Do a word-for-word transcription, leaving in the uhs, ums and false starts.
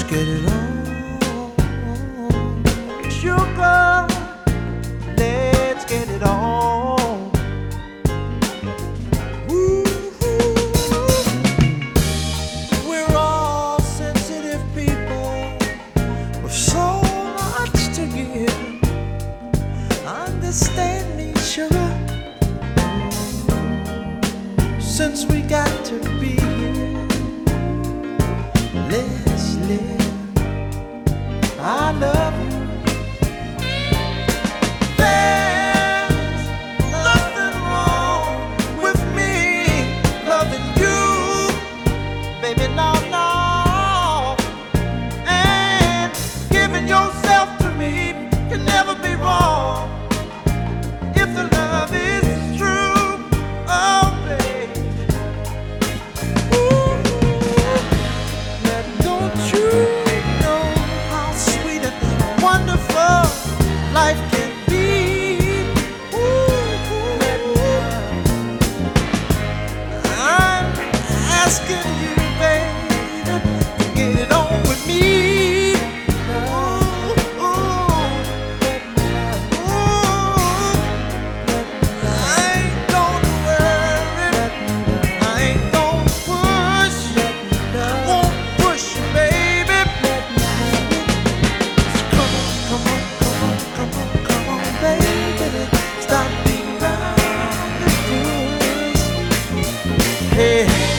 get it on. Sugar, let's get it on. Ooh, we're all sensitive people with so much to give. Understand me, sugar, since we got to be here. Let's live. I love you. There's nothing wrong with me loving you, baby, no, no. And giving yourself to me can never be wrong if the love is true. Oh, baby. Ooh, now don't you know how sweet and wonderful life can be? Ooh, I'm asking you, baby, to get it on with me. Ooh, ooh, ooh. I ain't gonna worry, I ain't gonna push, I won't push you, baby. Come on, come on, come on, come on, come on, baby. Stop being around the bush. Hey.